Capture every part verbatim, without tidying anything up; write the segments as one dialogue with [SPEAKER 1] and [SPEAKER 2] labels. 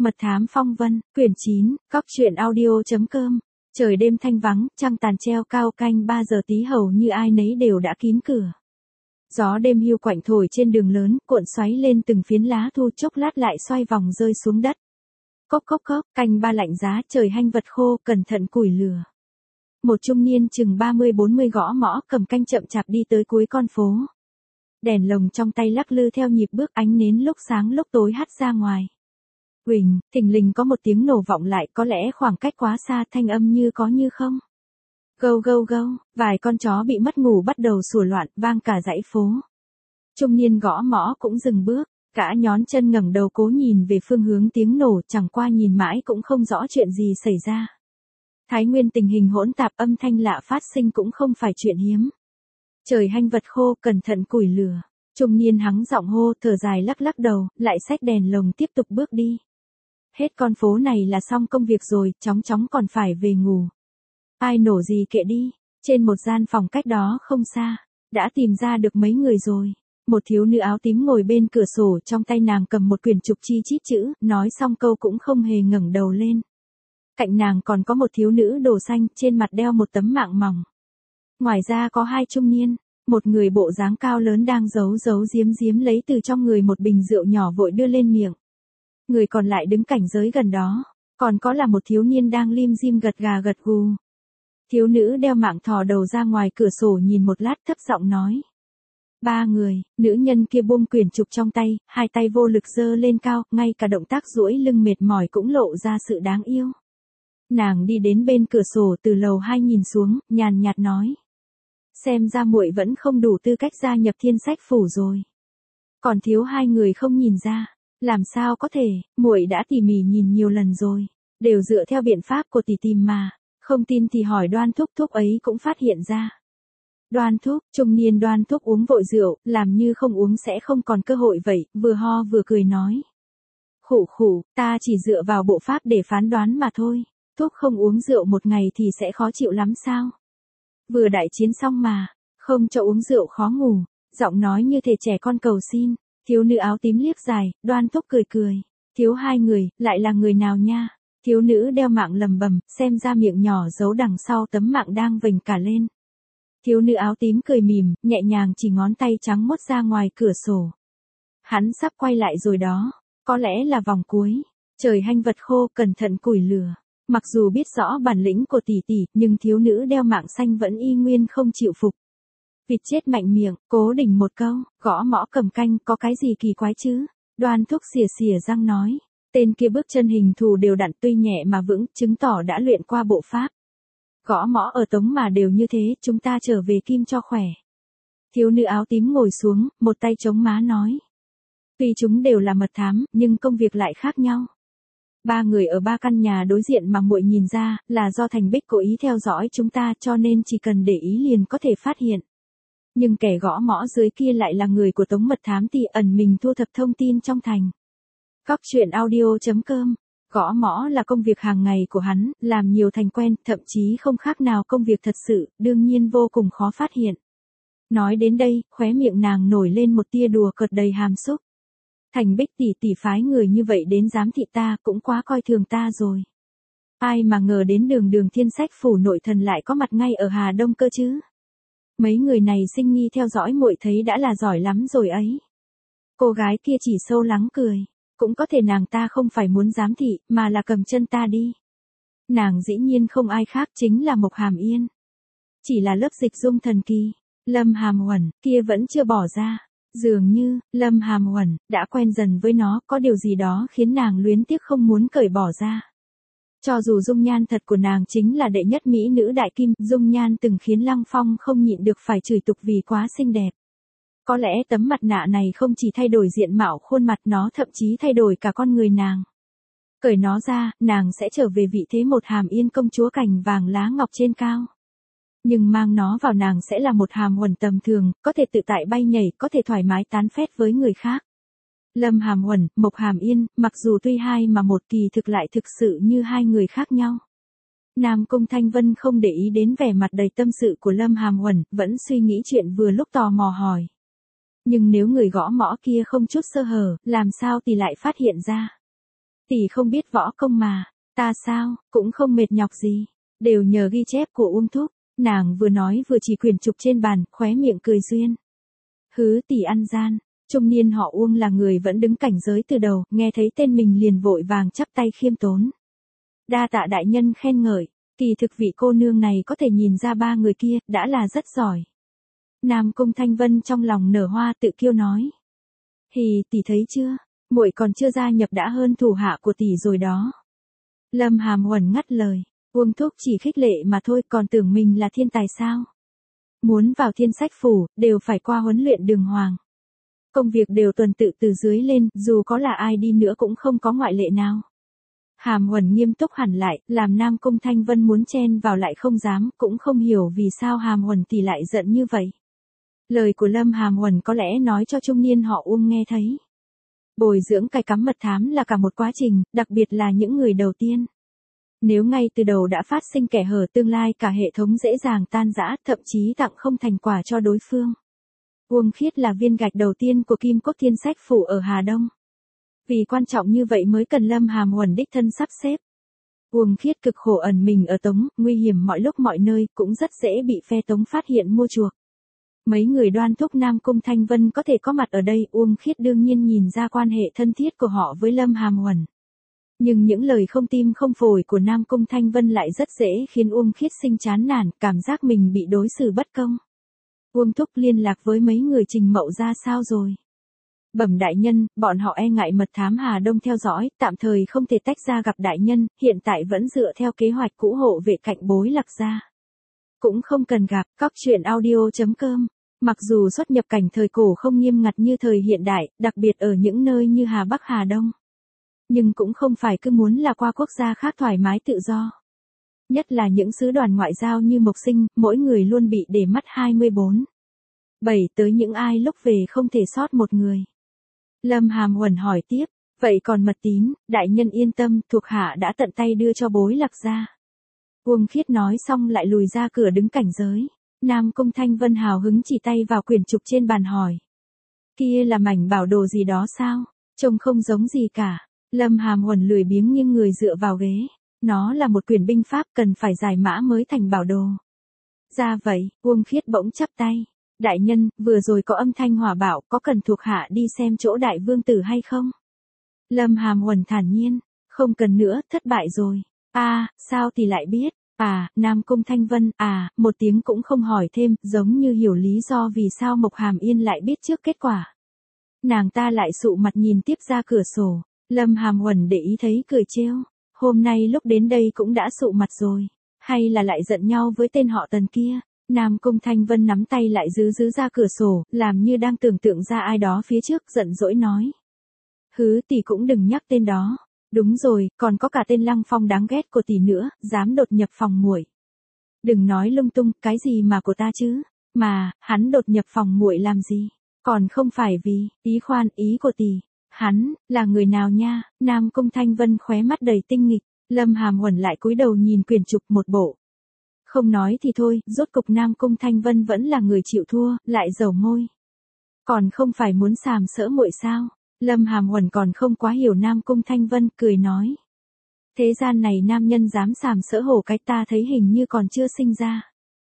[SPEAKER 1] Mật thám phong vân, quyển chín, cóc truyện audio.com. Trời đêm thanh vắng, trăng tàn treo cao, canh ba giờ tí hầu như ai nấy đều đã kín cửa. Gió đêm hiu quạnh thổi trên đường lớn, cuộn xoáy lên từng phiến lá thu, chốc lát lại xoay vòng rơi xuống đất. Cốc cốc cốc, canh ba lạnh giá, trời hanh vật khô, cẩn thận củi lửa. Một trung niên chừng ba mươi bốn mươi gõ mõ cầm canh chậm chạp đi tới cuối con phố. Đèn lồng trong tay lắc lư theo nhịp bước, ánh nến lúc sáng lúc tối hắt ra ngoài. Huỳnh, thình lình có một tiếng nổ vọng lại, có lẽ khoảng cách quá xa, thanh âm như có như không. Gâu gâu gâu, vài con chó bị mất ngủ bắt đầu sủa loạn, vang cả dãy phố. Trung niên gõ mõ cũng dừng bước, cả nhón chân ngẩng đầu cố nhìn về phương hướng tiếng nổ, chẳng qua nhìn mãi cũng không rõ chuyện gì xảy ra. Thái Nguyên tình hình hỗn tạp, âm thanh lạ phát sinh cũng không phải chuyện hiếm. Trời hanh vật khô, cẩn thận củi lửa. Trung niên hắng giọng hô, thở dài lắc lắc đầu, lại xách đèn lồng tiếp tục bước đi. Hết con phố này là xong công việc rồi, chóng chóng còn phải về ngủ. Ai nổ gì kệ đi, trên một gian phòng cách đó không xa, đã tìm ra được mấy người rồi. Một thiếu nữ áo tím ngồi bên cửa sổ, trong tay nàng cầm một quyển trục chi chít chữ, nói xong câu cũng không hề ngẩng đầu lên. Cạnh nàng còn có một thiếu nữ đồ xanh, trên mặt đeo một tấm mạng mỏng. Ngoài ra có hai trung niên, một người bộ dáng cao lớn đang giấu giấu giếm giếm lấy từ trong người một bình rượu nhỏ vội đưa lên miệng. Người còn lại đứng cảnh giới gần đó, còn có là một thiếu niên đang lim dim gật gà gật gù. Thiếu nữ đeo mạng thò đầu ra ngoài cửa sổ nhìn một lát, thấp giọng nói. Ba người, nữ nhân kia buông quyển trục trong tay, hai tay vô lực giơ lên cao, ngay cả động tác duỗi lưng mệt mỏi cũng lộ ra sự đáng yêu. Nàng đi đến bên cửa sổ từ lầu hai nhìn xuống, nhàn nhạt nói. Xem ra muội vẫn không đủ tư cách gia nhập Thiên Sách Phủ rồi. Còn thiếu hai người không nhìn ra. Làm sao có thể, muội đã tỉ mỉ nhìn nhiều lần rồi, đều dựa theo biện pháp của tỷ tìm mà, không tin thì hỏi Đoan thúc, thúc ấy cũng phát hiện ra. Đoan thúc, trung niên Đoan thúc uống vội rượu, làm như không uống sẽ không còn cơ hội vậy, vừa ho vừa cười nói. Khụ khụ, ta chỉ dựa vào bộ pháp để phán đoán mà thôi, thúc không uống rượu một ngày thì sẽ khó chịu lắm sao? Vừa đại chiến xong mà, không cho uống rượu khó ngủ, giọng nói như thể trẻ con cầu xin. Thiếu nữ áo tím liếc dài, Đoan thúc cười cười. Thiếu hai người, lại là người nào nha? Thiếu nữ đeo mạng lầm bầm, xem ra miệng nhỏ giấu đằng sau tấm mạng đang vểnh cả lên. Thiếu nữ áo tím cười mỉm, nhẹ nhàng chỉ ngón tay trắng mốt ra ngoài cửa sổ. Hắn sắp quay lại rồi đó, có lẽ là vòng cuối. Trời hanh vật khô, cẩn thận củi lửa. Mặc dù biết rõ bản lĩnh của tỷ tỷ, nhưng thiếu nữ đeo mạng xanh vẫn y nguyên không chịu phục. Vịt chết mạnh miệng, cố đỉnh một câu, gõ mõ cầm canh, có cái gì kỳ quái chứ? Đoan thúc xìa xìa răng nói, tên kia bước chân hình thù đều đặn tuy nhẹ mà vững, chứng tỏ đã luyện qua bộ pháp. Gõ mõ ở Tống mà đều như thế, chúng ta trở về Kim cho khỏe. Thiếu nữ áo tím ngồi xuống, một tay chống má nói. Tuy chúng đều là mật thám, nhưng công việc lại khác nhau. Ba người ở ba căn nhà đối diện mà muội nhìn ra, là do Thành Bích cố ý theo dõi chúng ta, cho nên chỉ cần để ý liền có thể phát hiện. Nhưng kẻ gõ mõ dưới kia lại là người của Tống mật thám thì ẩn mình thu thập thông tin trong thành. Cóc truyện audio.com. Gõ mõ là công việc hàng ngày của hắn, làm nhiều thành quen, thậm chí không khác nào công việc thật sự, đương nhiên vô cùng khó phát hiện. Nói đến đây, khóe miệng nàng nổi lên một tia đùa cợt đầy hàm xúc. Thành Bích tỷ tỷ phái người như vậy đến giám thị ta, cũng quá coi thường ta rồi. Ai mà ngờ đến đường đường Thiên Sách Phủ nội thần lại có mặt ngay ở Hà Đông cơ chứ. Mấy người này sinh nghi theo dõi muội thấy đã là giỏi lắm rồi ấy. Cô gái kia chỉ sâu lắng cười, cũng có thể nàng ta không phải muốn giám thị, mà là cầm chân ta đi. Nàng dĩ nhiên không ai khác chính là Mộc Hàm Yên. Chỉ là lớp dịch dung thần kỳ, Lâm Hàm Huẩn, kia vẫn chưa bỏ ra. Dường như, Lâm Hàm Huẩn, đã quen dần với nó, có điều gì đó khiến nàng luyến tiếc không muốn cởi bỏ ra. Cho dù dung nhan thật của nàng chính là đệ nhất mỹ nữ đại kim, dung nhan từng khiến Lăng Phong không nhịn được phải chửi tục vì quá xinh đẹp. Có lẽ tấm mặt nạ này không chỉ thay đổi diện mạo khuôn mặt, nó thậm chí thay đổi cả con người nàng. Cởi nó ra, nàng sẽ trở về vị thế một Hàm Yên công chúa cành vàng lá ngọc trên cao. Nhưng mang nó vào nàng sẽ là một Hàm Huẩn tầm thường, có thể tự tại bay nhảy, có thể thoải mái tán phét với người khác. Lâm Hàm Huẩn, Mộc Hàm Yên, mặc dù tuy hai mà một kỳ thực lại thực sự như hai người khác nhau. Nam Cung Thanh Vân không để ý đến vẻ mặt đầy tâm sự của Lâm Hàm Huẩn, vẫn suy nghĩ chuyện vừa lúc tò mò hỏi. Nhưng nếu người gõ mõ kia không chút sơ hở, làm sao thì lại phát hiện ra? Tỷ không biết võ công mà, ta sao, cũng không mệt nhọc gì, đều nhờ ghi chép của Uông Thúc. Nàng vừa nói vừa chỉ quyển trục trên bàn, khóe miệng cười duyên. Hứ tỷ ăn gian, trung niên họ Uông là người vẫn đứng cảnh giới từ đầu, nghe thấy tên mình liền vội vàng chắp tay khiêm tốn. Đa tạ đại nhân khen ngợi, kỳ thực vị cô nương này có thể nhìn ra ba người kia, đã là rất giỏi. Nam Cung Thanh Vân trong lòng nở hoa tự kiêu nói. Hì, tỷ thấy chưa, muội còn chưa gia nhập đã hơn thủ hạ của tỷ rồi đó. Lâm Hàm Huẩn ngắt lời, Uông Thúc chỉ khích lệ mà thôi, còn tưởng mình là thiên tài sao. Muốn vào Thiên Sách Phủ, đều phải qua huấn luyện đường hoàng. Công việc đều tuần tự từ dưới lên, dù có là ai đi nữa cũng không có ngoại lệ nào. Hàm Huẩn nghiêm túc hẳn lại, làm Nam Cung Thanh Vân muốn chen vào lại không dám, cũng không hiểu vì sao Hàm Huẩn tỷ lại giận như vậy. Lời của Lâm Hàm Huẩn có lẽ nói cho trung niên họ Uông nghe thấy. Bồi dưỡng cài cắm mật thám là cả một quá trình, đặc biệt là những người đầu tiên. Nếu ngay từ đầu đã phát sinh kẻ hở, tương lai cả hệ thống dễ dàng tan rã, thậm chí tặng không thành quả cho đối phương. Uông Khiết là viên gạch đầu tiên của Kim Cốt Thiên Sách Phủ ở Hà Đông. Vì quan trọng như vậy mới cần Lâm Hàm Huẩn đích thân sắp xếp. Uông Khiết cực khổ ẩn mình ở Tống, nguy hiểm mọi lúc mọi nơi, cũng rất dễ bị phe Tống phát hiện mua chuộc. Mấy người đoan thúc Nam Cung Thanh Vân có thể có mặt ở đây, Uông Khiết đương nhiên nhìn ra quan hệ thân thiết của họ với Lâm Hàm Huẩn. Nhưng những lời không tim không phổi của Nam Cung Thanh Vân lại rất dễ khiến Uông Khiết sinh chán nản, cảm giác mình bị đối xử bất công. Uông Thúc liên lạc với mấy người Trình Mậu ra sao rồi? Bẩm đại nhân, bọn họ e ngại mật thám Hà Đông theo dõi, tạm thời không thể tách ra gặp đại nhân, hiện tại vẫn dựa theo kế hoạch cũ hộ vệ cạnh Bối Lạc gia. Cũng không cần gặp, cóc truyện audio chấm com. Mặc dù xuất nhập cảnh thời cổ không nghiêm ngặt như thời hiện đại, đặc biệt ở những nơi như Hà Bắc Hà Đông. Nhưng cũng không phải cứ muốn là qua quốc gia khác thoải mái tự do. Nhất là những sứ đoàn ngoại giao như Mộc Sinh, mỗi người luôn bị để mắt hai mươi bốn. bảy tới những ai lúc về không thể sót một người. Lâm Hàm Huẩn hỏi tiếp, vậy còn mật tín, đại nhân yên tâm, thuộc hạ đã tận tay đưa cho Bối Lạc gia. Uông Khiết nói xong lại lùi ra cửa đứng cảnh giới. Nam Cung Thanh Vân hào hứng chỉ tay vào quyển trục trên bàn hỏi. Kia là mảnh bảo đồ gì đó sao? Trông không giống gì cả. Lâm Hàm Huẩn lười biếng nghiêng người dựa vào ghế. Nó là một quyển binh pháp cần phải giải mã mới thành bảo đồ. Ra vậy, Uông Khiết bỗng chắp tay. Đại nhân, vừa rồi có âm thanh hỏa bạo, có cần thuộc hạ đi xem chỗ đại vương tử hay không? Lâm Hàm Huẩn thản nhiên, không cần nữa, thất bại rồi. À, sao thì lại biết? À, Nam Cung Thanh Vân, à, một tiếng cũng không hỏi thêm, giống như hiểu lý do vì sao Mộc Hàm Yên lại biết trước kết quả. Nàng ta lại sụ mặt nhìn tiếp ra cửa sổ, Lâm Hàm Huẩn để ý thấy cười trêu, hôm nay lúc đến đây cũng đã sụ mặt rồi, hay là lại giận nhau với tên họ Tần kia. Nam Cung Thanh Vân nắm tay lại giữ giữ ra cửa sổ, làm như đang tưởng tượng ra ai đó phía trước, giận dỗi nói. Hứ tỷ cũng đừng nhắc tên đó. Đúng rồi, còn có cả tên Lăng Phong đáng ghét của tỷ nữa, dám đột nhập phòng muội. Đừng nói lung tung, cái gì mà của ta chứ? Mà, hắn đột nhập phòng muội làm gì? Còn không phải vì, ý khoan, ý của tỷ. Hắn, là người nào nha? Nam Cung Thanh Vân khóe mắt đầy tinh nghịch, Lâm Hàm Huẩn lại cúi đầu nhìn quyển trục một bộ. Không nói thì thôi, rốt cục Nam Cung Thanh Vân vẫn là người chịu thua, lại dầu môi. Còn không phải muốn sàm sỡ muội sao? Lâm Hàm Huẩn còn không quá hiểu Nam Cung Thanh Vân, cười nói. Thế gian này nam nhân dám sàm sỡ hổ cái ta thấy hình như còn chưa sinh ra.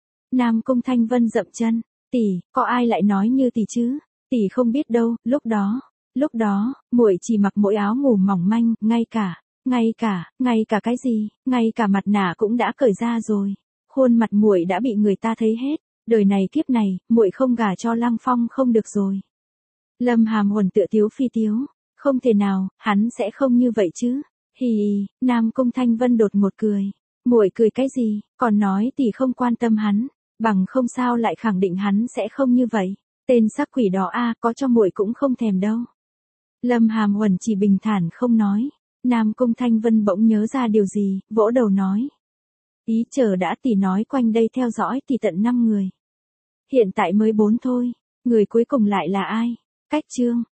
[SPEAKER 1] Nam Cung Thanh Vân dậm chân, tỷ, có ai lại nói như tỷ chứ? Tỷ không biết đâu, lúc đó, lúc đó, muội chỉ mặc mỗi áo ngủ mỏng manh, ngay cả, ngay cả, ngay cả cái gì, ngay cả mặt nạ cũng đã cởi ra rồi. Khuôn mặt muội đã bị người ta thấy hết, đời này kiếp này, muội không gả cho Lăng Phong không được rồi. Lâm Hàm Huẩn tựa tiếu phi tiếu, không thể nào, hắn sẽ không như vậy chứ. Hì hì, Nam Cung Thanh Vân đột ngột cười. Muội cười cái gì, còn nói tỷ không quan tâm hắn, bằng không sao lại khẳng định hắn sẽ không như vậy. Tên sắc quỷ đó a, có cho muội cũng không thèm đâu. Lâm Hàm Huẩn chỉ bình thản không nói. Nam Cung Thanh Vân bỗng nhớ ra điều gì, vỗ đầu nói. Ý chờ đã, tỷ nói quanh đây theo dõi tỷ tận năm người. Hiện tại mới bốn thôi, người cuối cùng lại là ai? Cách chương.